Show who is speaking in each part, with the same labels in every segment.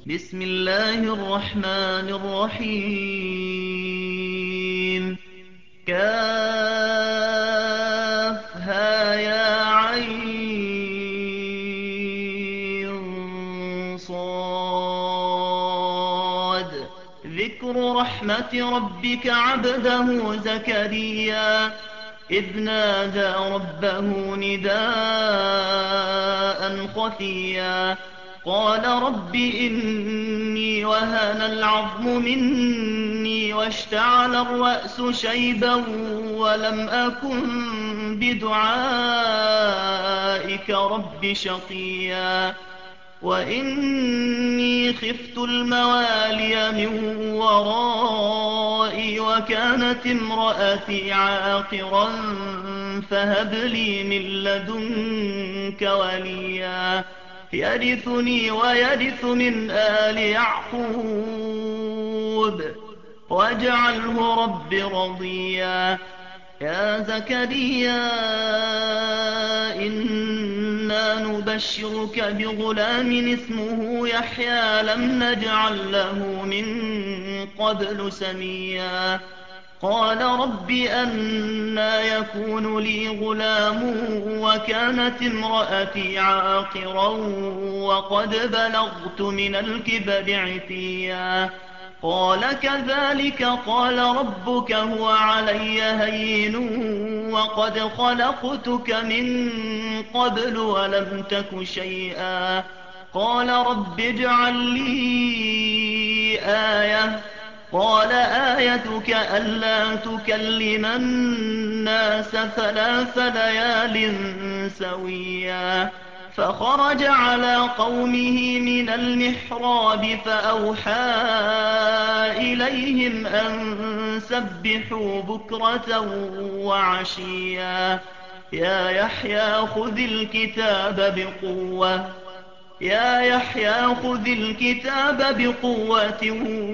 Speaker 1: بسم الله الرحمن الرحيم. كافها يا عين صاد. ذكر رحمة ربك عبده زكريا إذ نادى ربه نداء خفيا قال رب إني وهن العظم مني واشتعل الرأس شيبا ولم أكن بدعائك رب شقيا وإني خفت الموالي من ورائي وكانت امرأتي عاقرا فهب لي من لدنك وليا يرثني ويرث من آل يعقوب واجعله رب رضيا. يا زكريا إنا نبشرك بغلام اسمه يحيى لم نجعل له من قبل سميا قال رب أنى يكون لي غلام وكانت امرأتي عاقرا وقد بلغت من الكبر عتيا قال كذلك قال ربك هو علي هين وقد خلقتك من قبل ولم تك شيئا قال رب اجعل لي آية قال آيتك ألا تكلم الناس 3 ليال سويا فخرج على قومه من المحراب فأوحى إليهم أن سبحوا بكرة وعشيا يا يحيى خذ الكتاب بقوة يا يحيى خذ الكتاب بقوة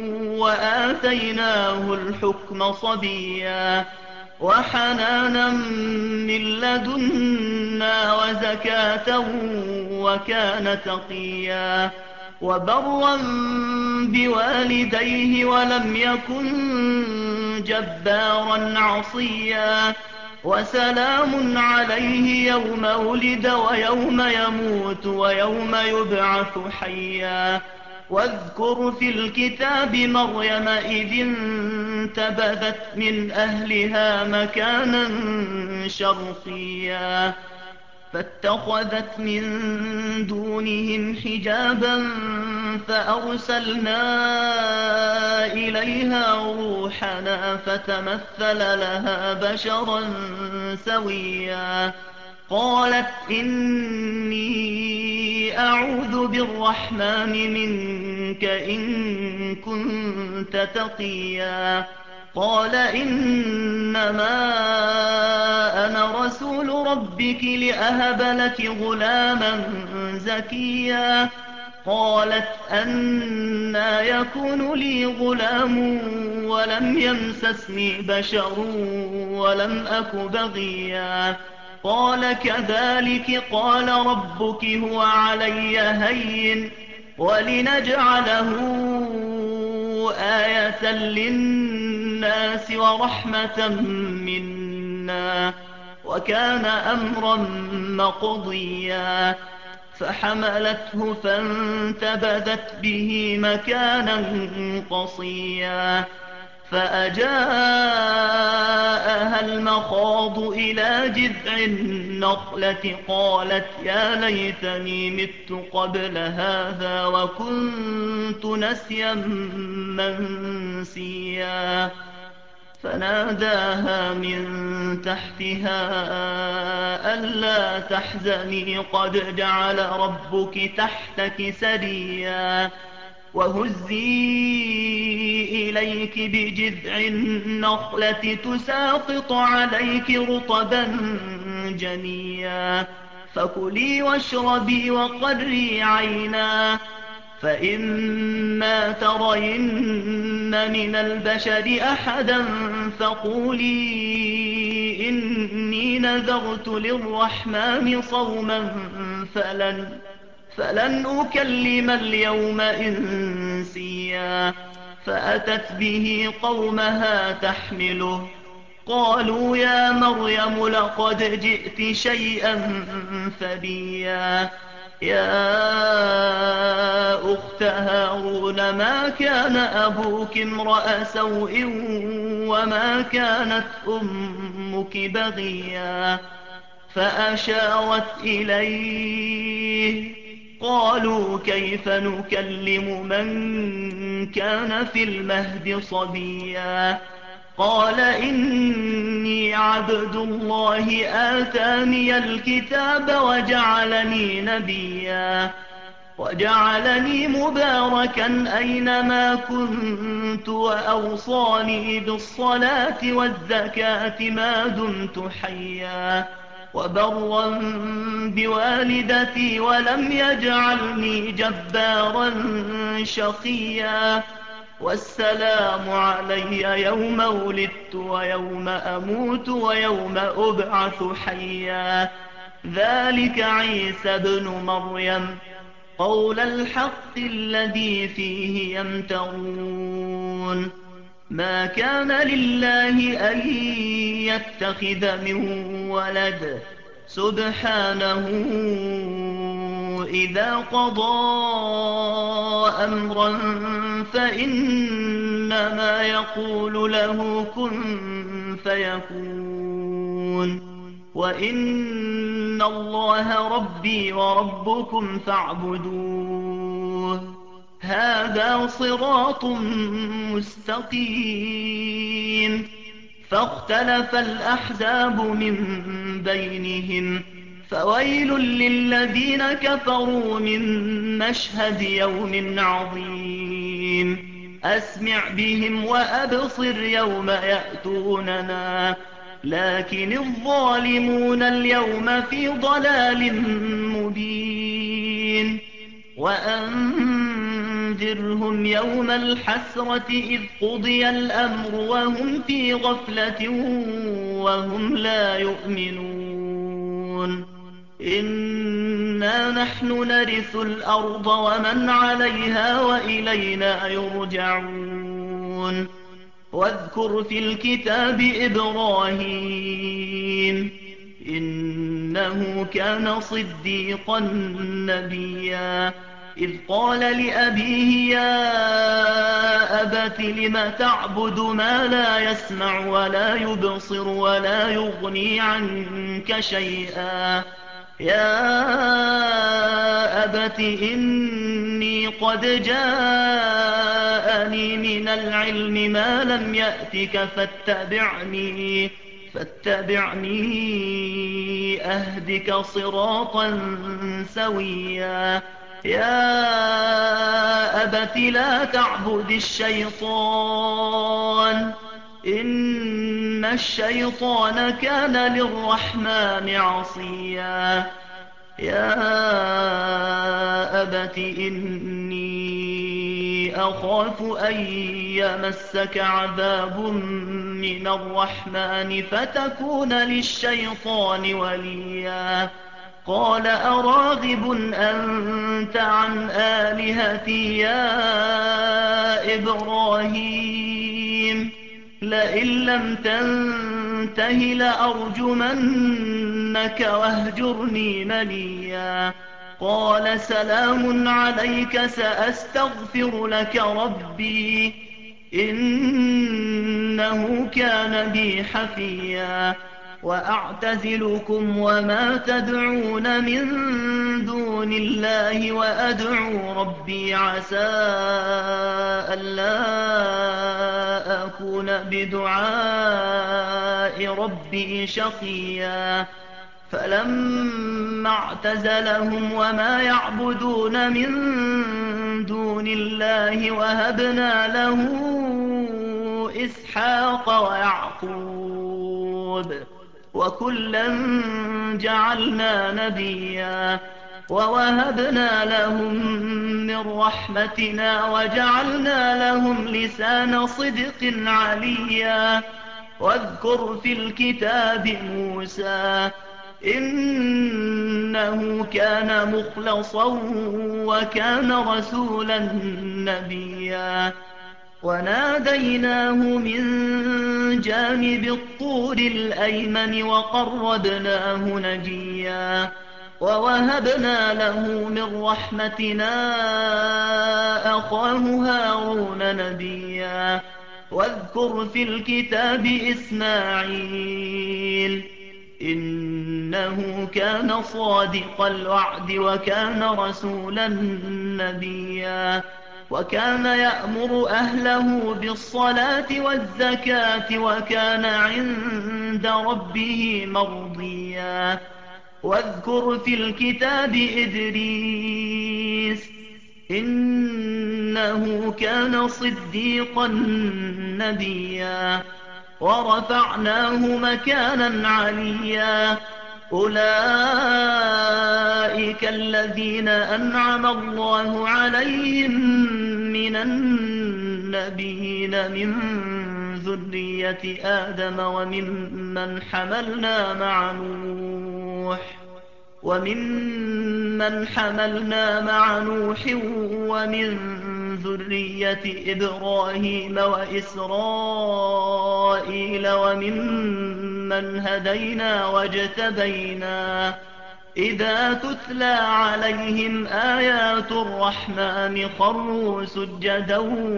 Speaker 1: وآتيناه الحكم صبيا وحنانا من لدنا وزكاة وكان تقيا وبرا بوالديه ولم يكن جبارا عصيا وسلام عليه يوم ولد ويوم يموت ويوم يبعث حيا واذكر في الكتاب مريم إذ انتبذت من أهلها مكانا شرقيا فاتخذت من دونهم حجابا فأرسلنا إليها روحنا فتمثل لها بشرا سويا قالت إني أعوذ بالرحمن منك إن كنت تقيا قال إنما أنا رسول ربك لأهب لك غلاما زكيا قالت أنى يكون لي غلام ولم يمسسني بشر ولم أك بغيا قال كذلك قال ربك هو علي هين ولنجعله آية للناس ورحمة منا وكان أمرا مقضيا فحملته فانتبذت به مكانا قصيا فأجاءها المخاض إلى جذع النخلة قالت يا ليتني مت قبل هذا وكنت نسيا منسيا فناداها من تحتها ألا تحزني قد جعل ربك تحتك سريا وهزي إليك بجذع النخلة تساقط عليك رطبا جنيا فكلي واشربي وقري عينا فإما ترين من البشر أحدا فقولي إني نذرت للرحمن صوما فلن أكلم اليوم إنسيا فأتت به قومها تحمله قالوا يا مريم لقد جئت شيئا فريا يا أخت هارون ما كان أبوك امرأ سوء وما كانت أمك بغيا فأشارت إليه قالوا كيف نكلم من كان في المهد صبيا قال إني عبد الله آتاني الكتاب وجعلني نبيا وجعلني مباركا أينما كنت وأوصاني بالصلاة والزكاة ما دمت حيا وبرا بوالدتي ولم يجعلني جبارا شقيا والسلام علي يوم ولدت ويوم أموت ويوم أبعث حيا ذلك عيسى ابن مريم قول الحق الذي فيه يمترون ما كان لله أن يتخذ من ولد سبحانه إذا قضى أمرا فإنما يقول له كن فيكون وإن الله ربي وربكم فاعبدوه هذا صراط مستقيم فاختلف الأحزاب من بينهم فويل للذين كفروا من مشهد يوم عظيم أسمع بهم وأبصر يوم يأتوننا لكن الظالمون اليوم في ضلال مبين وأنذرهم يوم الحسرة إذ قضي الأمر وهم في غفلة وهم لا يؤمنون إنا نحن نرث الأرض ومن عليها وإلينا يرجعون واذكر في الكتاب إبراهيم إنه كان صديقا نبيا إذ قال لأبيه يا أبت لم تعبد ما لا يسمع ولا يبصر ولا يغني عنك شيئا يا أبت إني قد جاءني من العلم ما لم يأتك فاتبعني أهدك صراطا سويا يا أبت لا تعبد الشيطان إن الشيطان كان للرحمن عصيا يا أبت إني أخاف أن يمسك عذاب من الرحمن فتكون للشيطان وليا قال أراغب أنت عن آلهتي يا إبراهيم لئن لم تنته لأرجمنك واهجرني مليا قال سلام عليك سأستغفر لك ربي إنه كان بي حفيا وأعتزلكم وما تدعون من دون الله وأدعو ربي عسى ألا أكون بدعاء ربي شقيا فلما اعتزلهم وما يعبدون من دون الله وهبنا له إسحاق ويعقوب وكلا جعلنا نبيا ووهبنا لهم من رحمتنا وجعلنا لهم لسان صدق عليا واذكر في الكتاب موسى إنه كان مخلصا وكان رسولا نبيا وناديناه من جانب الطور الأيمن وقربناه نجيا ووهبنا له من رحمتنا أخاه هارون نبيا واذكر في الكتاب إسماعيل إنه كان صادق الوعد وكان رسولا نبيا وكان يأمر أهله بالصلاة والزكاة وكان عند ربه مرضيا واذكر في الكتاب إدريس إنه كان صديقا نبيا ورفعناه مكانا عليا أولئك الذين أنعم الله عليهم من النبيين من ذرية آدم وممن حملنا مع نوح ومن ذرية إبراهيم وإسرائيل وممن هدينا واجتبينا إذا تتلى عليهم آيات الرحمن خروا سجدا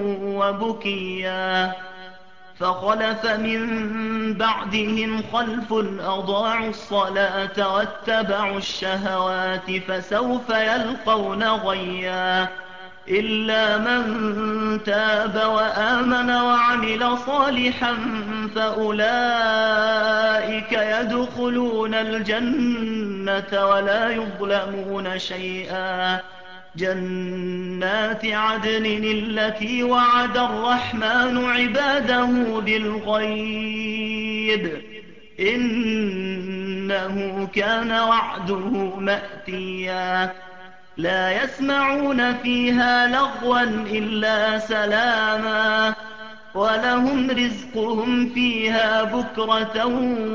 Speaker 1: وبكيا فخلف من بعدهم خلف أضاعوا الصلاة واتبعوا الشهوات فسوف يلقون غيا إلا من تاب وآمن وعمل صالحا فأولئك يدخلون الجنة ولا يظلمون شيئا جنات عدن التي وعد الرحمن عباده بالغيب إنه كان وعده مأتيا لا يسمعون فيها لغوا إلا سلاما ولهم رزقهم فيها بكرة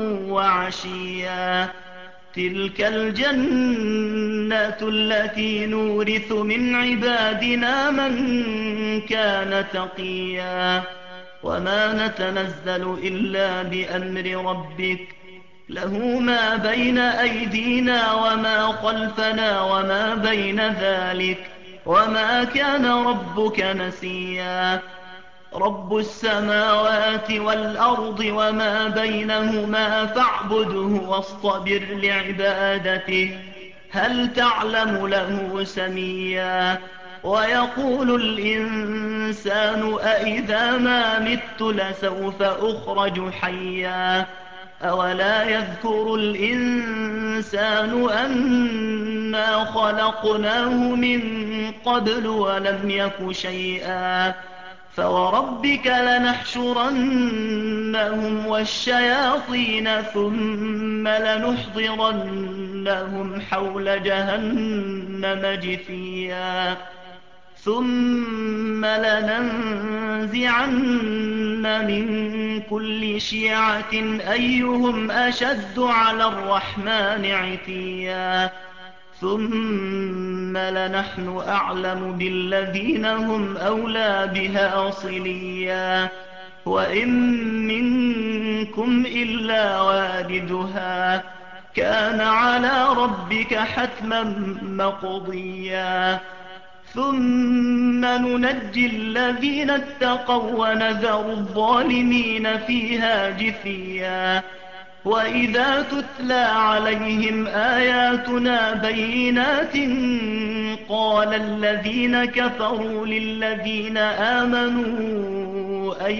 Speaker 1: وعشيا تلك الجنة التي نورث من عبادنا من كان تقيا وما نتنزل إلا بأمر ربك له ما بين أيدينا وما خلفنا وما بين ذلك وما كان ربك نسيا رب السماوات والأرض وما بينهما فاعبده واصطبر لعبادته هل تعلم له سميا ويقول الإنسان أإذا ما مت لسوف أخرج حيا أولا يذكر الإنسان أنا خلقناه من قبل ولم يك شيئا فوربك لنحشرنهم والشياطين ثم لنحضرنهم حول جهنم جثيا ثم لننزعن من كل شيعة أيهم أشد على الرحمن عتيا ثم لنحن أعلم بالذين هم أولى بها صليا وإن منكم إلا واردها كان على ربك حتما مقضيا ثم ننجي الذين اتقوا ونذر الظالمين فيها جثيا وإذا تتلى عليهم آياتنا بينات قال الذين كفروا للذين آمنوا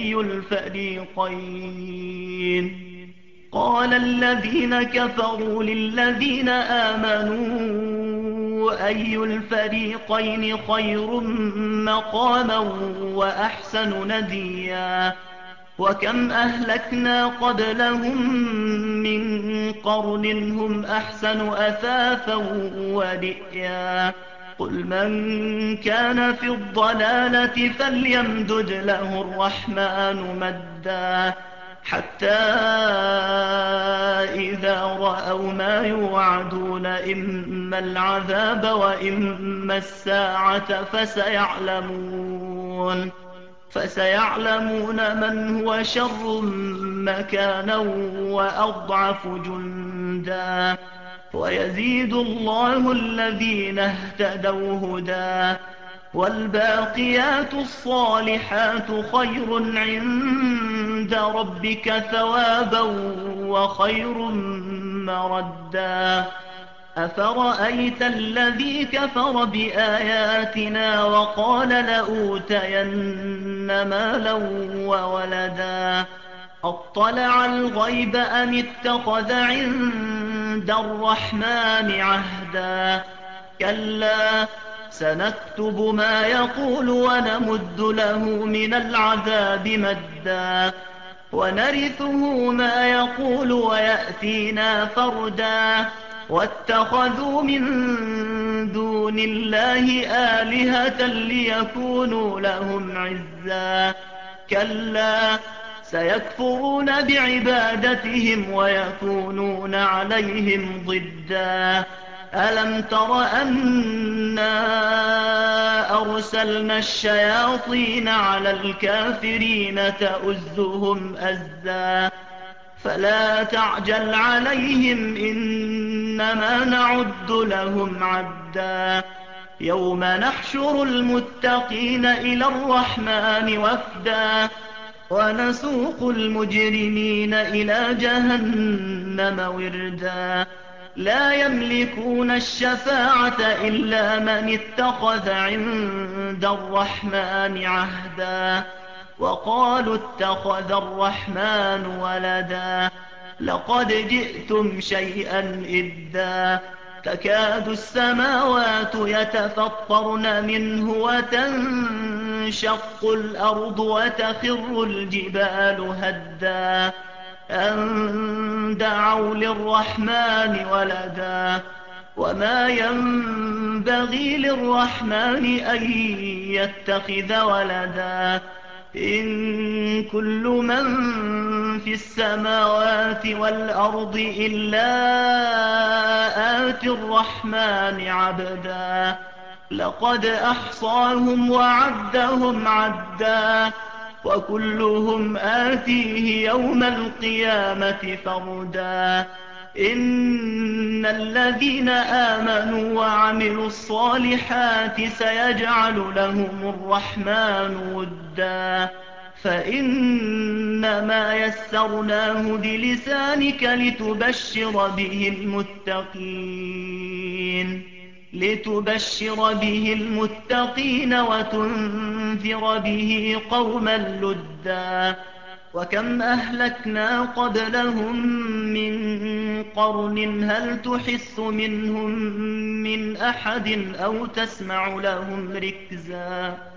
Speaker 1: أي الفريقين خير مقاما وأحسن نديا وكم أهلكنا قبلهم من قرن هم أحسن أثاثا ورئيا قل من كان في الضلالة فليمدد له الرحمن مدا حتى إذا رأوا ما يوعدون إما العذاب وإما الساعة فسيعلمون من هو شر مكانا وأضعف جندا ويزيد الله الذين اهتدوا هدى والباقيات الصالحات خير عند ربك ثوابا وخير مردا أفرأيت الذي كفر بآياتنا وقال لأوتين مالا وولدا أطلع الغيب أم اتخذ عند الرحمن عهدا كلا سنكتب ما يقول ونمد له من العذاب مدا ونرثه ما يقول ويأتينا فردا واتخذوا من دون الله آلهة ليكونوا لهم عزا كلا سيكفرون بعبادتهم ويكونون عليهم ضدا ألم تر أنا أرسلنا الشياطين على الكافرين تؤزهم أزا فلا تعجل عليهم إنما نعد لهم عدا يوم نحشر المتقين إلى الرحمن وفدا ونسوق المجرمين إلى جهنم وردا لا يملكون الشفاعة إلا من اتخذ عند الرحمن عهدا وقالوا اتخذ الرحمن ولدا لقد جئتم شيئا إدا تكاد السماوات يتفطرن منه وتنشق الأرض وتخر الجبال هدا أن دعوا للرحمن ولدا وما ينبغي للرحمن أن يتخذ ولدا إن كل من في السماوات والأرض إلا آتي الرحمن عبدا لقد أحصاهم وعدهم عدا وكلهم آتيه يوم القيامة فردا إن الذين آمنوا وعملوا الصالحات سيجعل لهم الرحمن ودا فإنما يسرناه بلسانك لتبشر به المتقين وتنذر به قوما لدا وكم أهلكنا قبلهم من قرن هل تحس منهم من أحد أو تسمع لهم ركزا